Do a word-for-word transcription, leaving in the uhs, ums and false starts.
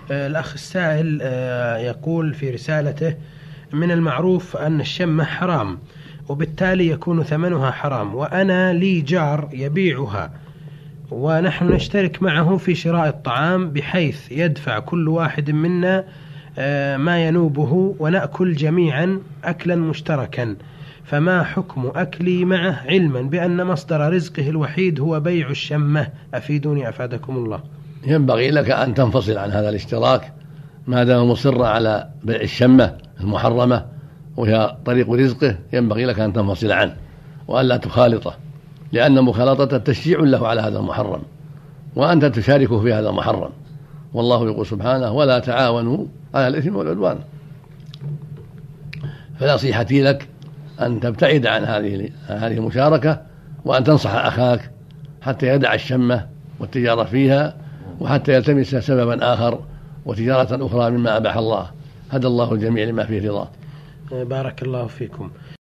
الأخ السائل يقول في رسالته: من المعروف أن الشمة حرام وبالتالي يكون ثمنها حرام، وأنا لي جار يبيعها ونحن نشترك معه في شراء الطعام بحيث يدفع كل واحد منا ما ينوبه ونأكل جميعا أكلا مشتركا، فما حكم أكلي معه علما بأن مصدر رزقه الوحيد هو بيع الشمة؟ أفيدوني أفادكم الله. ينبغي لك أن تنفصل عن هذا الاشتراك ما دام مصر على بيع الشمة المحرمة وهي طريق رزقه، ينبغي لك أن تنفصل عنه وأن لا تخالطه، لأن مخالطته تشجيع له على هذا المحرم وأنت تشاركه في هذا المحرم، والله يقول سبحانه: ولا تعاونوا على الإثم والعدوان. فنصيحتي لك أن تبتعد عن هذه هذه المشاركة، وأن تنصح أخاك حتى يدع الشمة والتجارة فيها، وحتى يلتمس سببا آخر وتجارة أخرى مما أباح الله. هدى الله الجميع لما فيه رضاه. بارك الله فيكم.